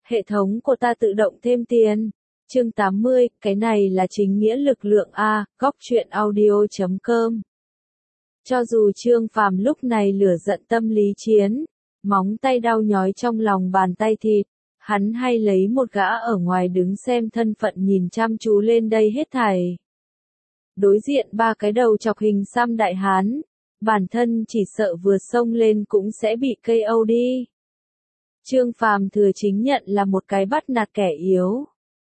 Hệ thống của ta tự động thêm tiền. Chương 80, cái này là chính nghĩa lực lượng A, góc truyện audio.com. Cho dù Trương Phàm lúc này lửa giận tâm lý chiến, móng tay đau nhói trong lòng bàn tay thịt, hắn hay lấy một gã ở ngoài đứng xem thân phận nhìn chăm chú lên đây hết thảy. Đối diện ba cái đầu chọc hình xăm đại hán, bản thân chỉ sợ vừa xông lên cũng sẽ bị KO đi. Trương Phàm thừa chính nhận là một cái bắt nạt kẻ yếu,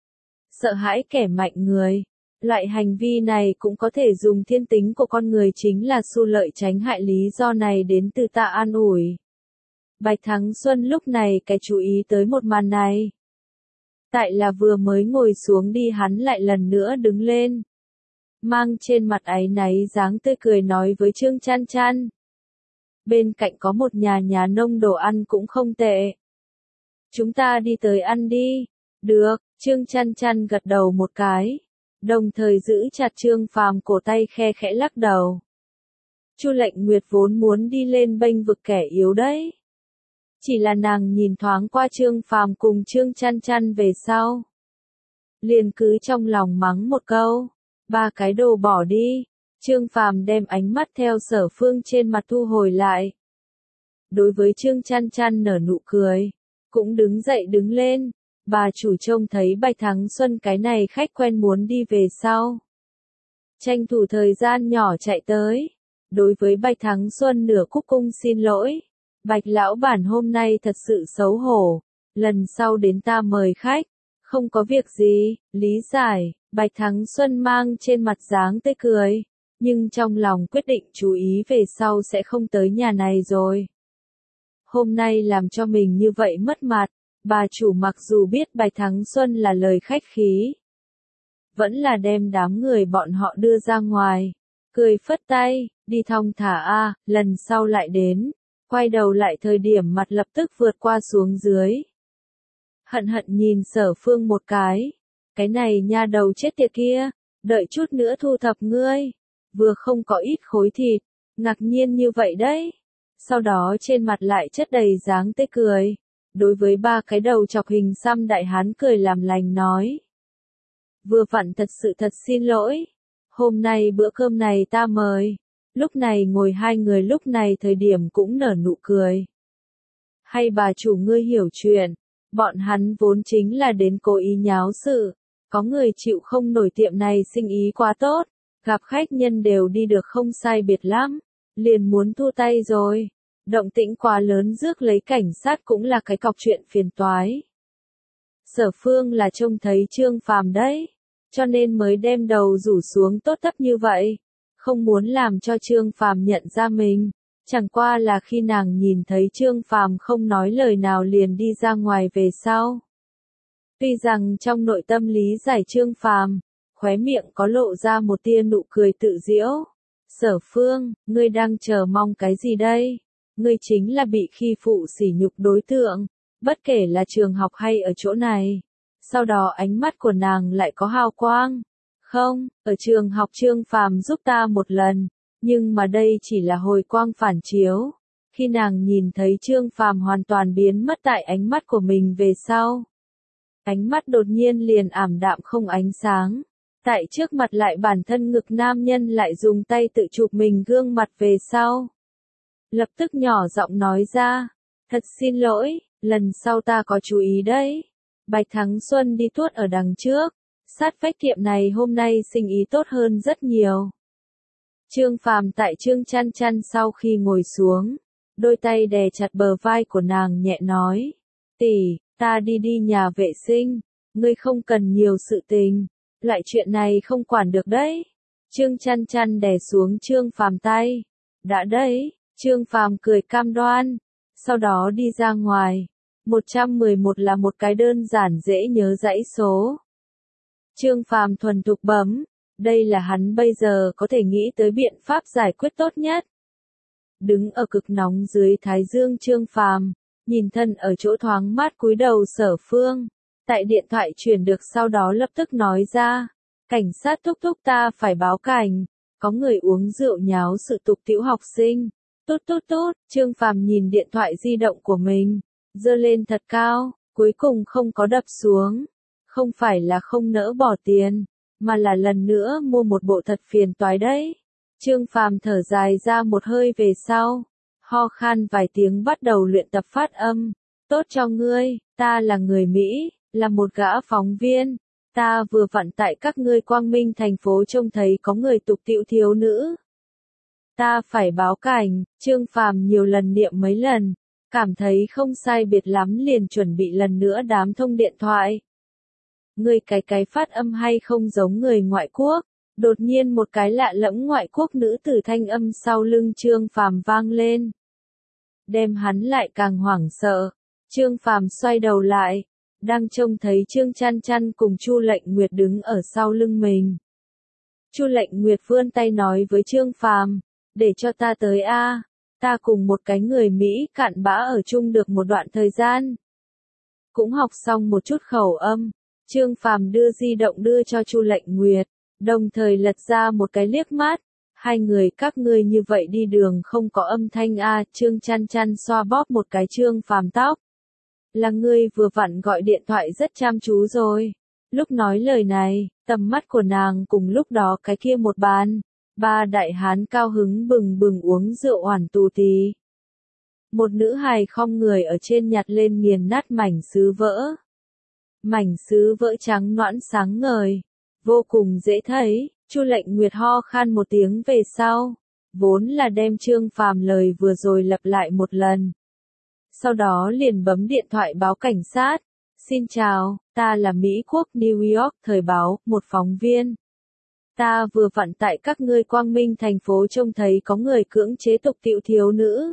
sợ hãi kẻ mạnh người. Loại hành vi này cũng có thể dùng thiên tính của con người chính là xu lợi tránh hại, lý do này đến từ ta an ủi. Bạch Thắng Xuân lúc này cái chú ý tới một màn này. Tại là vừa mới ngồi xuống đi hắn lại lần nữa đứng lên. Mang trên mặt áy náy dáng tươi cười nói với Trương Chăn Chăn. Bên cạnh có một nhà nông đồ ăn cũng không tệ. Chúng ta đi tới ăn đi. Được, Trương Chăn Chăn gật đầu một cái. Đồng thời giữ chặt Trương Phàm cổ tay khe khẽ lắc đầu. Chu Lệnh Nguyệt vốn muốn đi lên bênh vực kẻ yếu đấy. Chỉ là nàng nhìn thoáng qua Trương Phàm cùng Trương Chăn Chăn về sau. Liền cứ trong lòng mắng một câu. Ba cái đồ bỏ đi. Trương Phàm đem ánh mắt theo Sở Phương trên mặt thu hồi lại. Đối với Trương Chăn Chăn nở nụ cười. Cũng đứng dậy đứng lên. Bà chủ trông thấy Bạch Thắng Xuân cái này khách quen muốn đi về sau. Tranh thủ thời gian nhỏ chạy tới. Đối với Bạch Thắng Xuân nửa cúc cung xin lỗi. Bạch lão bản hôm nay thật sự xấu hổ. Lần sau đến ta mời khách. Không có việc gì, lý giải. Bạch Thắng Xuân mang trên mặt dáng tươi cười. Nhưng trong lòng quyết định chú ý về sau sẽ không tới nhà này rồi. Hôm nay làm cho mình như vậy mất mặt. Bà chủ mặc dù biết Bạch Thắng Xuân là lời khách khí, vẫn là đem đám người bọn họ đưa ra ngoài, cười phất tay, đi thong thả a, lần sau lại đến. Quay đầu lại thời điểm mặt lập tức vượt qua xuống dưới. Hận hận nhìn Sở Phương một cái này nha đầu chết tiệt kia, đợi chút nữa thu thập ngươi, vừa không có ít khối thịt, ngạc nhiên như vậy đấy. Sau đó trên mặt lại chất đầy dáng tươi cười. Đối với ba cái đầu chọc hình xăm đại hán cười làm lành nói. Vừa vặn thật sự thật xin lỗi. Hôm nay bữa cơm này ta mời. Lúc này ngồi hai người lúc này thời điểm cũng nở nụ cười. Hay bà chủ ngươi hiểu chuyện. Bọn hắn vốn chính là đến cố ý nháo sự. Có người chịu không nổi tiệm này sinh ý quá tốt. Gặp khách nhân đều đi được không sai biệt lắm. Liền muốn thu tay rồi. Động tĩnh quá lớn rước lấy cảnh sát cũng là cái cọc chuyện phiền toái. Sở Phương là trông thấy Trương Phàm đấy, cho nên mới đem đầu rủ xuống tốt thấp như vậy, không muốn làm cho Trương Phàm nhận ra mình. Chẳng qua là khi nàng nhìn thấy Trương Phàm không nói lời nào liền đi ra ngoài về sau. Tuy rằng trong nội tâm lý giải Trương Phàm, khóe miệng có lộ ra một tia nụ cười tự giễu. Sở Phương, ngươi đang chờ mong cái gì đây? Ngươi chính là bị khi phụ sỉ nhục đối tượng, bất kể là trường học hay ở chỗ này. Sau đó ánh mắt của nàng lại có hào quang. Không, ở trường học Trương Phàm giúp ta một lần, nhưng mà đây chỉ là hồi quang phản chiếu. Khi nàng nhìn thấy Trương Phàm hoàn toàn biến mất tại ánh mắt của mình về sau. Ánh mắt đột nhiên liền ảm đạm không ánh sáng. Tại trước mặt lại bản thân ngực nam nhân lại dùng tay tự chụp mình gương mặt về sau. Lập tức nhỏ giọng nói ra, thật xin lỗi, lần sau ta có chú ý đấy. Bạch Thắng Xuân đi tuốt ở đằng trước, sát vách tiệm này hôm nay sinh ý tốt hơn rất nhiều. Trương Phàm tại Trương Chăn Chăn sau khi ngồi xuống, đôi tay đè chặt bờ vai của nàng nhẹ nói, tỷ, ta đi nhà vệ sinh, ngươi không cần nhiều sự tình, loại chuyện này không quản được đấy. Trương Chăn Chăn đè xuống Trương Phàm tay, đã đấy. Trương Phàm cười cam đoan, sau đó đi ra ngoài. 111 là một cái đơn giản dễ nhớ dãy số. Trương Phàm thuần thục bấm, đây là hắn bây giờ có thể nghĩ tới biện pháp giải quyết tốt nhất. Đứng ở cực nóng dưới thái dương Trương Phàm, nhìn thân ở chỗ thoáng mát cúi đầu Sở Phương, tại điện thoại truyền được sau đó lập tức nói ra, cảnh sát thúc thúc ta phải báo cảnh, có người uống rượu nháo sự tục tĩu học sinh. Tốt, Trương Phàm nhìn điện thoại di động của mình, giơ lên thật cao, cuối cùng không có đập xuống. Không phải là không nỡ bỏ tiền, mà là lần nữa mua một bộ thật phiền toái đấy. Trương Phàm thở dài ra một hơi về sau, ho khan vài tiếng bắt đầu luyện tập phát âm. Tốt cho ngươi, ta là người Mỹ, là một gã phóng viên. Ta vừa vặn tại các ngươi Quang Minh thành phố trông thấy có người tục tĩu thiếu nữ. Ta phải báo cảnh. Trương Phàm nhiều lần niệm mấy lần, cảm thấy không sai biệt lắm liền chuẩn bị lần nữa đám thông điện thoại. Ngươi cái phát âm hay không giống người ngoại quốc. Đột nhiên một cái lạ lẫm ngoại quốc nữ tử thanh âm sau lưng Trương Phàm vang lên. Đem hắn lại càng hoảng sợ. Trương Phàm xoay đầu lại, đang trông thấy Trương Chăn Chăn cùng Chu Lệnh Nguyệt đứng ở sau lưng mình. Chu Lệnh Nguyệt vươn tay nói với Trương Phàm, để cho ta tới a, ta cùng một cái người Mỹ cặn bã ở chung được một đoạn thời gian. Cũng học xong một chút khẩu âm, Trương Phàm đưa di động đưa cho Chu Lệnh Nguyệt, đồng thời lật ra một cái liếc mắt. Hai người các ngươi như vậy đi đường không có âm thanh a. Trương Chăn Chăn xoa bóp một cái Trương Phàm tóc. Là ngươi vừa vặn gọi điện thoại rất chăm chú rồi. Lúc nói lời này, tầm mắt của nàng cùng lúc đó cái kia một bàn. Ba đại hán cao hứng bừng bừng uống rượu oản tù tì. Một nữ hài khom người ở trên nhặt lên nghiền nát mảnh sứ vỡ. Mảnh sứ vỡ trắng nõn sáng ngời, vô cùng dễ thấy. Chu Lệnh Nguyệt ho khan một tiếng về sau, vốn là đem Trương Phàm lời vừa rồi lặp lại một lần. Sau đó liền bấm điện thoại báo cảnh sát. Xin chào, ta là Mỹ Quốc New York Thời báo, một phóng viên. Ta vừa vặn tại các ngươi Quang Minh thành phố trông thấy có người cưỡng chế tục tĩu thiếu nữ.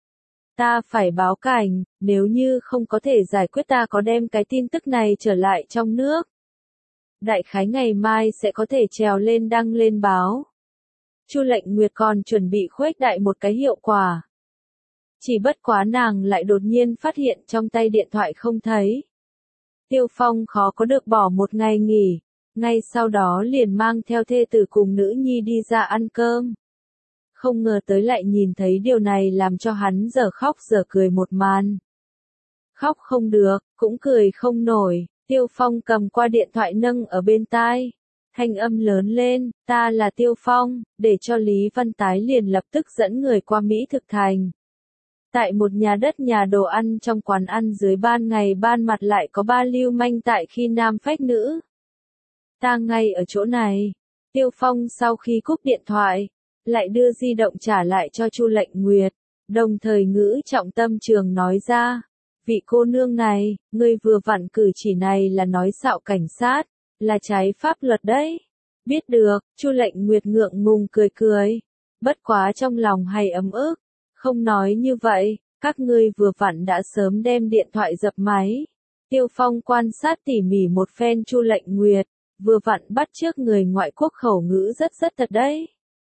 Ta phải báo cảnh, nếu như không có thể giải quyết ta có đem cái tin tức này trở lại trong nước. Đại khái ngày mai sẽ có thể trèo lên đăng lên báo. Chu Lệnh Nguyệt còn chuẩn bị khuếch đại một cái hiệu quả. Chỉ bất quá nàng lại đột nhiên phát hiện trong tay điện thoại không thấy. Tiêu Phong khó có được bỏ một ngày nghỉ, ngay sau đó liền mang theo thê tử cùng nữ nhi đi ra ăn cơm. Không ngờ tới lại nhìn thấy điều này làm cho hắn dở khóc dở cười một màn. Khóc không được, cũng cười không nổi, Tiêu Phong cầm qua điện thoại nâng ở bên tai. Thanh âm lớn lên, ta là Tiêu Phong, để cho Lý Văn Tái liền lập tức dẫn người qua Mỹ thực thành. Tại một nhà đất nhà đồ ăn trong quán ăn dưới ban ngày ban mặt lại có ba lưu manh tại khi nam phách nữ. Ta ngay ở chỗ này. Tiêu Phong sau khi cúp điện thoại, lại đưa di động trả lại cho Chu Lệnh Nguyệt, đồng thời ngữ trọng tâm trường nói ra. Vị cô nương này, ngươi vừa vặn cử chỉ này là nói xạo cảnh sát, là trái pháp luật đấy. Biết được, Chu Lệnh Nguyệt ngượng ngùng cười cười. Bất quá trong lòng hay ấm ức. Không nói như vậy, các ngươi vừa vặn đã sớm đem điện thoại dập máy. Tiêu Phong quan sát tỉ mỉ một phen Chu Lệnh Nguyệt, vừa vặn bắt chước người ngoại quốc khẩu ngữ rất thật đấy.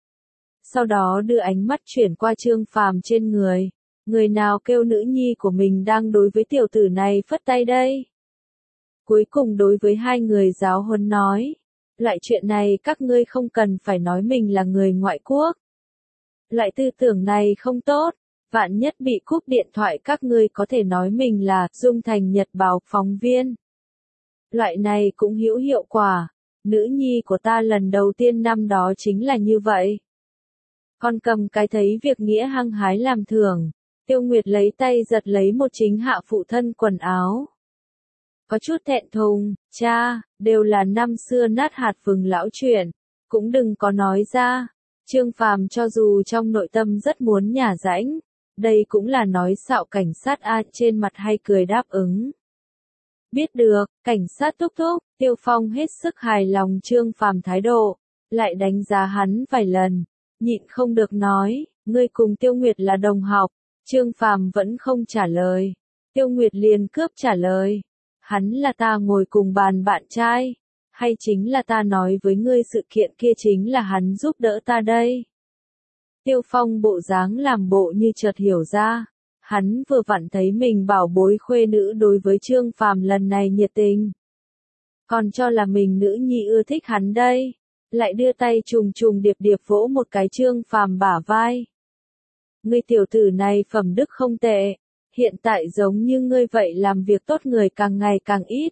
Sau đó đưa ánh mắt chuyển qua Trương Phàm trên người. Người nào kêu nữ nhi của mình đang đối với tiểu tử này phất tay đây? Cuối cùng đối với hai người giáo huấn nói. Loại chuyện này các ngươi không cần phải nói mình là người ngoại quốc. Loại tư tưởng này không tốt, vạn nhất bị cúp điện thoại các ngươi có thể nói mình là Dung Thành Nhật báo phóng viên. Loại này cũng hữu hiệu quả, nữ nhi của ta lần đầu tiên năm đó chính là như vậy. Con cầm cái thấy việc nghĩa hăng hái làm thưởng, Tiêu Nguyệt lấy tay giật lấy một chính hạ phụ thân quần áo. Có chút thẹn thùng, cha, đều là năm xưa nát hạt vừng lão chuyện, cũng đừng có nói ra. Trương Phàm cho dù trong nội tâm rất muốn nhả rãnh, đây cũng là nói xạo cảnh sát a, trên mặt hay cười đáp ứng. Biết được, cảnh sát thúc thúc, Tiêu Phong hết sức hài lòng Trương Phàm thái độ, lại đánh giá hắn vài lần, nhịn không được nói, ngươi cùng Tiêu Nguyệt là đồng học. Trương Phàm vẫn không trả lời, Tiêu Nguyệt liền cướp trả lời, hắn là ta ngồi cùng bàn bạn trai. Hay chính là ta nói với ngươi sự kiện kia chính là hắn giúp đỡ ta đây. Tiêu Phong bộ dáng làm bộ như chợt hiểu ra. Hắn vừa vặn thấy mình bảo bối khuê nữ đối với Trương Phàm lần này nhiệt tình. Còn cho là mình nữ nhi ưa thích hắn đây. Lại đưa tay trùng trùng điệp điệp vỗ một cái Trương Phàm bả vai. Ngươi tiểu tử này phẩm đức không tệ. hiện tại giống như ngươi vậy làm việc tốt người càng ngày càng ít.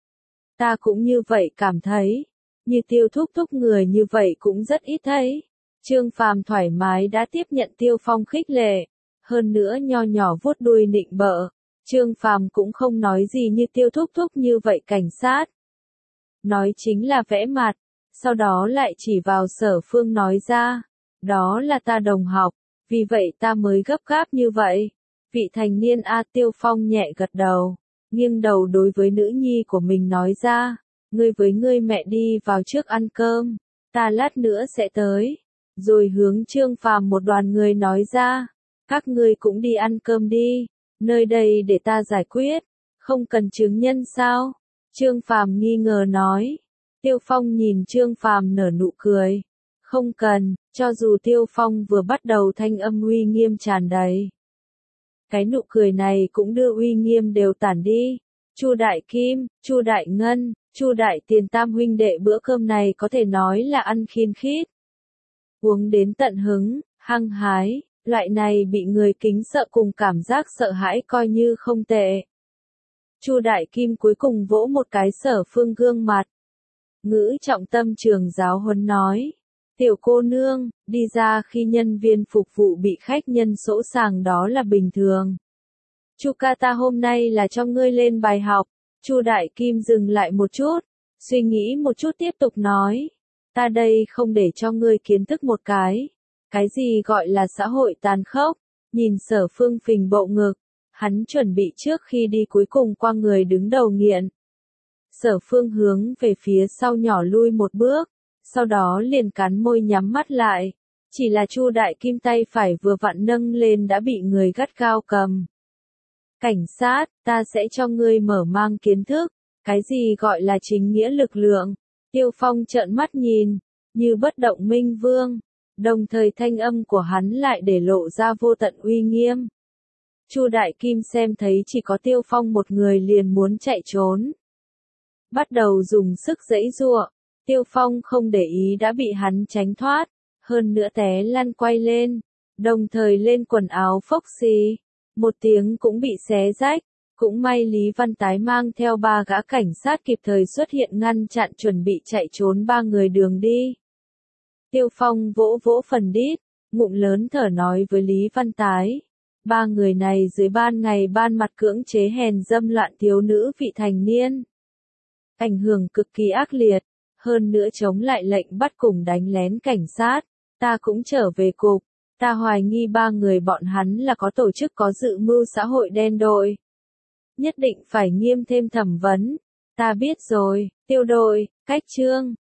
Ta cũng như vậy cảm thấy, như Tiêu thúc thúc người như vậy cũng rất ít thấy. Trương Phàm thoải mái đã tiếp nhận Tiêu Phong khích lệ, hơn nữa nho nhỏ vuốt đuôi nịnh bợ. Trương Phàm cũng không nói gì như Tiêu thúc thúc như vậy cảnh sát. Nói chính là vẽ mặt, sau đó lại chỉ vào Sở Phương nói ra, đó là ta đồng học, vì vậy ta mới gấp gáp như vậy. Vị thành niên A Tiêu Phong nhẹ gật đầu, nghiêng đầu đối với nữ nhi của mình nói ra, ngươi với ngươi mẹ đi vào trước ăn cơm, ta lát nữa sẽ tới. Rồi hướng Trương Phàm một đoàn người nói ra, các ngươi cũng đi ăn cơm đi, nơi đây để ta giải quyết, không cần chứng nhân sao? Trương Phàm nghi ngờ nói. Tiêu Phong nhìn Trương Phàm nở nụ cười. Không cần, cho dù Tiêu Phong vừa bắt đầu thanh âm uy nghiêm tràn đầy. Cái nụ cười này cũng đưa uy nghiêm đều tản đi. Chu Đại Kim, Chu Đại Ngân, Chu Đại Tiền tam huynh đệ bữa cơm này có thể nói là ăn khiên khít. Uống đến tận hứng, hăng hái, loại này bị người kính sợ cùng cảm giác sợ hãi coi như không tệ. Chu Đại Kim cuối cùng vỗ một cái Sở Phương gương mặt. Ngữ trọng tâm trường giáo huấn nói. Tiểu cô nương, đi ra khi nhân viên phục vụ bị khách nhân sỗ sàng đó là bình thường. Chu ca ta hôm nay là cho ngươi lên bài học. Chu Đại Kim dừng lại một chút, suy nghĩ một chút tiếp tục nói. Ta đây không để cho ngươi kiến thức một cái. Cái gì gọi là xã hội tàn khốc, nhìn Sở Phương phình bộ ngực. Hắn chuẩn bị trước khi đi cuối cùng qua người đứng đầu nghiện. Sở Phương hướng về phía sau nhỏ lui một bước, sau đó liền cắn môi nhắm mắt lại. Chỉ là Chu Đại Kim tay phải vừa vặn nâng lên đã bị người gắt gao cầm. Cảnh sát, ta sẽ cho ngươi mở mang kiến thức, cái gì gọi là chính nghĩa lực lượng. Tiêu Phong trợn mắt nhìn, như bất động minh vương, đồng thời thanh âm của hắn lại để lộ ra vô tận uy nghiêm. Chu Đại Kim xem thấy chỉ có Tiêu Phong một người liền muốn chạy trốn. Bắt đầu dùng sức giãy giụa, Tiêu Phong không để ý đã bị hắn tránh thoát, hơn nữa té lăn quay lên, đồng thời lên quần áo phốc xì, một tiếng cũng bị xé rách, cũng may Lý Văn Tái mang theo 3 gã cảnh sát kịp thời xuất hiện ngăn chặn chuẩn bị chạy trốn 3 người đường đi. Tiêu Phong vỗ vỗ phần đít, ngụm lớn thở nói với Lý Văn Tái. 3 người này dưới ban ngày ban mặt cưỡng chế hèn dâm loạn thiếu nữ vị thành niên. Ảnh hưởng cực kỳ ác liệt, hơn nữa chống lại lệnh bắt cùng đánh lén cảnh sát, ta cũng trở về cục, ta hoài nghi 3 người bọn hắn là có tổ chức có dự mưu xã hội đen đội. Nhất định phải nghiêm thêm thẩm vấn, ta biết rồi, Tiêu đội, cách chương.